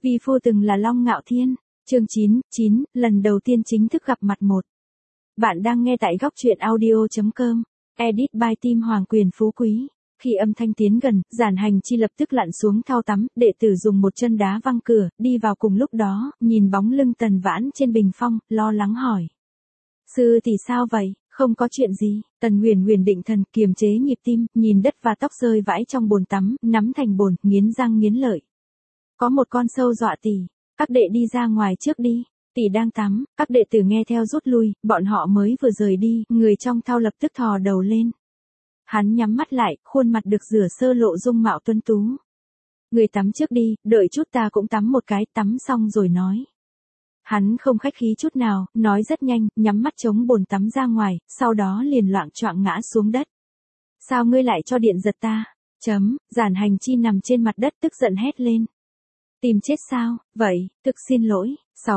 Vi phu từng là Long Ngạo Thiên. Chương 9, lần đầu tiên chính thức gặp mặt một. Bạn đang nghe tại góc truyện audio.com. Edit by Team Hoàng Quyền Phú Quý. Khi âm thanh tiến gần, Giản Hành Chi lập tức lặn xuống thau tắm, đệ tử dùng một chân đá văng cửa, đi vào cùng lúc đó, nhìn bóng lưng Tần Vãn trên bình phong, lo lắng hỏi. Sư tỷ sao vậy? Không có chuyện gì. Tần Huyền Huyền định thần, kiềm chế nhịp tim, nhìn đất và tóc rơi vãi trong bồn tắm, nắm thành bồn, nghiến răng nghiến lợi. Có một con sâu dọa tỷ, các đệ đi ra ngoài trước đi. Tỷ đang tắm, các đệ tử nghe theo rút lui, bọn họ mới vừa rời đi, người trong thau lập tức thò đầu lên. Hắn nhắm mắt lại, khuôn mặt được rửa sơ lộ dung mạo tuấn tú. Người tắm trước đi, đợi chút ta cũng tắm một cái, tắm xong rồi nói. Hắn không khách khí chút nào, nói rất nhanh, nhắm mắt chống bồn tắm ra ngoài, sau đó liền loạng choạng ngã xuống đất. Sao ngươi lại cho điện giật ta? Giản Hành Chi nằm trên mặt đất tức giận hét lên. Tìm chết sao? Vậy, thực xin lỗi.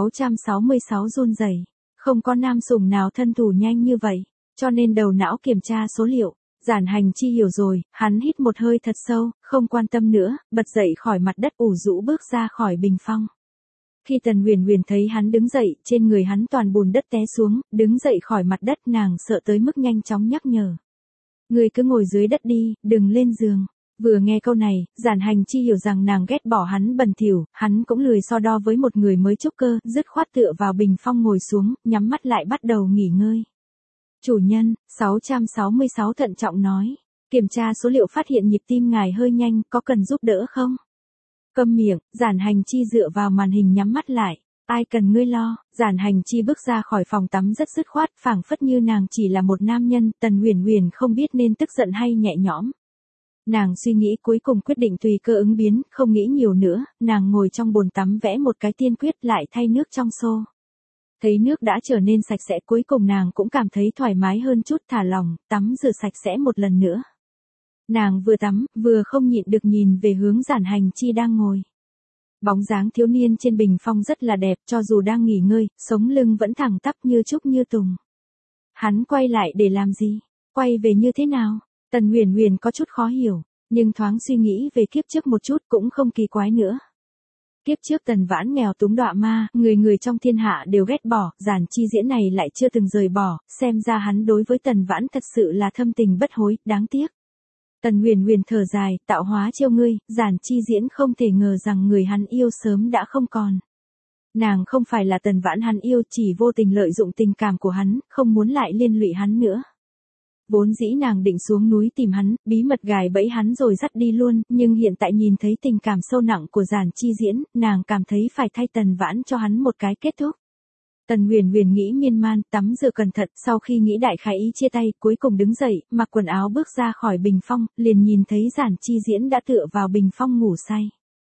666 run rẩy. Không có nam sủng nào thân thủ nhanh như vậy, cho nên đầu não kiểm tra số liệu. Giản Hành Chi hiểu rồi, hắn hít một hơi thật sâu, không quan tâm nữa, bật dậy khỏi mặt đất ủ rũ bước ra khỏi bình phong. Khi Tần Huyền Huyền thấy hắn đứng dậy, trên người hắn toàn bùn đất té xuống, đứng dậy khỏi mặt đất nàng sợ tới mức nhanh chóng nhắc nhở. Người cứ ngồi dưới đất đi, đừng lên giường. Vừa nghe câu này, Giản Hành Chi hiểu rằng nàng ghét bỏ hắn bẩn thỉu, hắn cũng lười so đo với một người mới trúc cơ, dứt khoát tựa vào bình phong ngồi xuống, nhắm mắt lại bắt đầu nghỉ ngơi. Chủ nhân, 666 thận trọng nói, kiểm tra số liệu phát hiện nhịp tim ngài hơi nhanh, có cần giúp đỡ không? Câm miệng, Giản Hành Chi dựa vào màn hình nhắm mắt lại. Ai cần ngươi lo? Giản Hành Chi bước ra khỏi phòng tắm rất dứt khoát, phảng phất như nàng chỉ là một nam nhân. Tần Huyền Huyền không biết nên tức giận hay nhẹ nhõm. Nàng suy nghĩ cuối cùng quyết định tùy cơ ứng biến, không nghĩ nhiều nữa, nàng ngồi trong bồn tắm vẽ một cái tiên quyết lại thay nước trong xô. Thấy nước đã trở nên sạch sẽ, cuối cùng nàng cũng cảm thấy thoải mái hơn chút, thả lỏng, tắm rửa sạch sẽ một lần nữa. Nàng vừa tắm, vừa không nhịn được nhìn về hướng Giản Hành Chi đang ngồi. Bóng dáng thiếu niên trên bình phong rất là đẹp, cho dù đang nghỉ ngơi, sống lưng vẫn thẳng tắp như trúc như tùng. Hắn quay lại để làm gì? Quay về như thế nào? Tần Huyền Huyền có chút khó hiểu, nhưng thoáng suy nghĩ về kiếp trước một chút cũng không kỳ quái nữa. Kiếp trước Tần Vãn nghèo túng đọa ma, người người trong thiên hạ đều ghét bỏ, Giản Chi Diễn này lại chưa từng rời bỏ, xem ra hắn đối với Tần Vãn thật sự là thâm tình bất hối, đáng tiếc. Tần Huyền Huyền thở dài, tạo hóa trêu ngươi, Giản Chi Diễn không thể ngờ rằng người hắn yêu sớm đã không còn. Nàng không phải là Tần Vãn hắn yêu, chỉ vô tình lợi dụng tình cảm của hắn, không muốn lại liên lụy hắn nữa. Vốn dĩ nàng định xuống núi tìm hắn, bí mật gài bẫy hắn rồi dắt đi luôn, nhưng hiện tại nhìn thấy tình cảm sâu nặng của Giản Chi Diễn, nàng cảm thấy phải thay Tần Vãn cho hắn một cái kết thúc. Tần Huyền Huyền nghĩ miên man, tắm rửa cẩn thận, sau khi nghĩ đại khái ý chia tay, cuối cùng đứng dậy, mặc quần áo bước ra khỏi bình phong, liền nhìn thấy Giản Chi Diễn đã tựa vào bình phong ngủ say.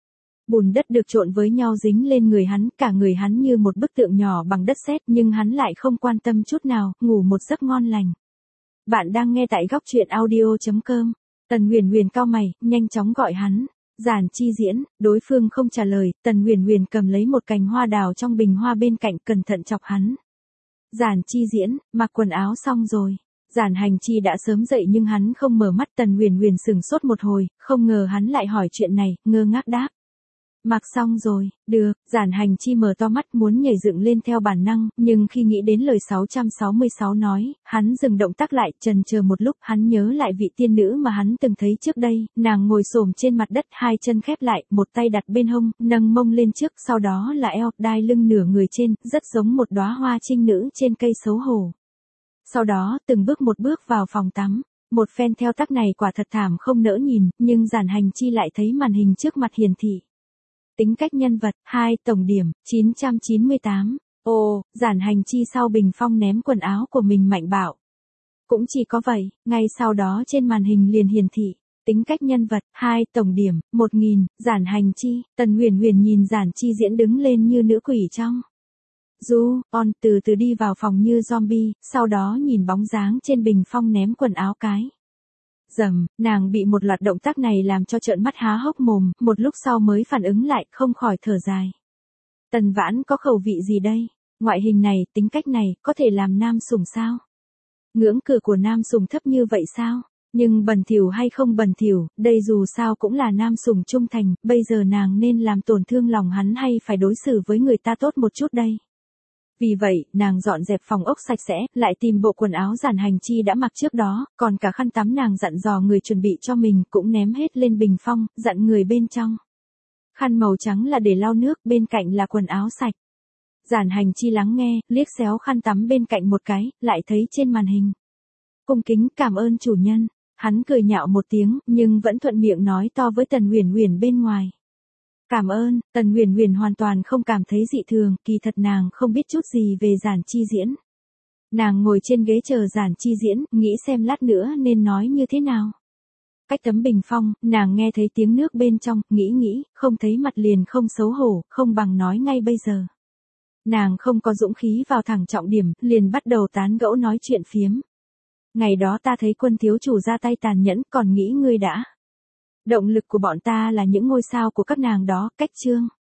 Bùn đất được trộn với nhau dính lên người hắn, cả người hắn như một bức tượng nhỏ bằng đất sét, nhưng hắn lại không quan tâm chút nào, ngủ một giấc ngon lành. Bạn đang nghe tại góc truyện audio.com. Tần Huyền Huyền cau mày, nhanh chóng gọi hắn. Giản Chi Diễn, đối phương không trả lời, Tần Huyền Huyền cầm lấy một cành hoa đào trong bình hoa bên cạnh, cẩn thận chọc hắn. Giản Chi Diễn, mặc quần áo xong rồi. Giản Hành Chi đã sớm dậy nhưng hắn không mở mắt. Tần Huyền Huyền sững sốt một hồi, không ngờ hắn lại hỏi chuyện này, ngơ ngác đáp. Mặc xong rồi, được. Giản Hành Chi mở to mắt muốn nhảy dựng lên theo bản năng, nhưng khi nghĩ đến lời 666 nói, hắn dừng động tác lại, chần chờ một lúc, hắn nhớ lại vị tiên nữ mà hắn từng thấy trước đây, nàng ngồi xổm trên mặt đất, hai chân khép lại, một tay đặt bên hông, nâng mông lên trước, sau đó là eo, đai lưng nửa người trên, rất giống một đóa hoa trinh nữ trên cây xấu hổ. Sau đó, từng bước một bước vào phòng tắm. Một phen theo tác này quả thật thảm không nỡ nhìn, nhưng Giản Hành Chi lại thấy màn hình trước mặt hiển thị. Tính cách nhân vật, 2, tổng điểm, 998. Ồ, Giản Hành Chi sau bình phong ném quần áo của mình mạnh bạo. Cũng chỉ có vậy, ngay sau đó trên màn hình liền hiển thị. Tính cách nhân vật, 2, tổng điểm, 1000, Giản Hành Chi. Tần Huyền Huyền nhìn Giản Chi Diễn đứng lên như nữ quỷ trong. Từ từ đi vào phòng như zombie, sau đó nhìn bóng dáng trên bình phong ném quần áo cái. Nàng bị một loạt động tác này làm cho trợn mắt há hốc mồm, một lúc sau mới phản ứng lại, không khỏi thở dài. Tần Vãn có khẩu vị gì đây? Ngoại hình này, tính cách này, có thể làm nam sủng sao? Ngưỡng cửa của nam sủng thấp như vậy sao? Nhưng bẩn thỉu hay không bẩn thỉu, đây dù sao cũng là nam sủng trung thành, bây giờ nàng nên làm tổn thương lòng hắn hay phải đối xử với người ta tốt một chút đây. Vì vậy, nàng dọn dẹp phòng ốc sạch sẽ, lại tìm bộ quần áo Giản Hành Chi đã mặc trước đó, còn cả khăn tắm nàng dặn dò người chuẩn bị cho mình cũng ném hết lên bình phong, dặn người bên trong. Khăn màu trắng là để lau nước, bên cạnh là quần áo sạch. Giản Hành Chi lắng nghe, liếc xéo khăn tắm bên cạnh một cái, lại thấy trên màn hình. Cung kính cảm ơn chủ nhân, hắn cười nhạo một tiếng, nhưng vẫn thuận miệng nói to với Tần Uyển Uyển bên ngoài. Cảm ơn, Tần Uyển Uyển hoàn toàn không cảm thấy dị thường, kỳ thật nàng không biết chút gì về Giản Chi Diễn. Nàng ngồi trên ghế chờ Giản Chi Diễn, nghĩ xem lát nữa nên nói như thế nào. Cách tấm bình phong, nàng nghe thấy tiếng nước bên trong, nghĩ, không thấy mặt liền không xấu hổ, không bằng nói ngay bây giờ. Nàng không có dũng khí vào thẳng trọng điểm, liền bắt đầu tán gẫu nói chuyện phiếm. Ngày đó ta thấy Quân thiếu chủ ra tay tàn nhẫn, còn nghĩ ngươi đã. Động lực của bọn ta là những ngôi sao của các nàng đó, cách chương.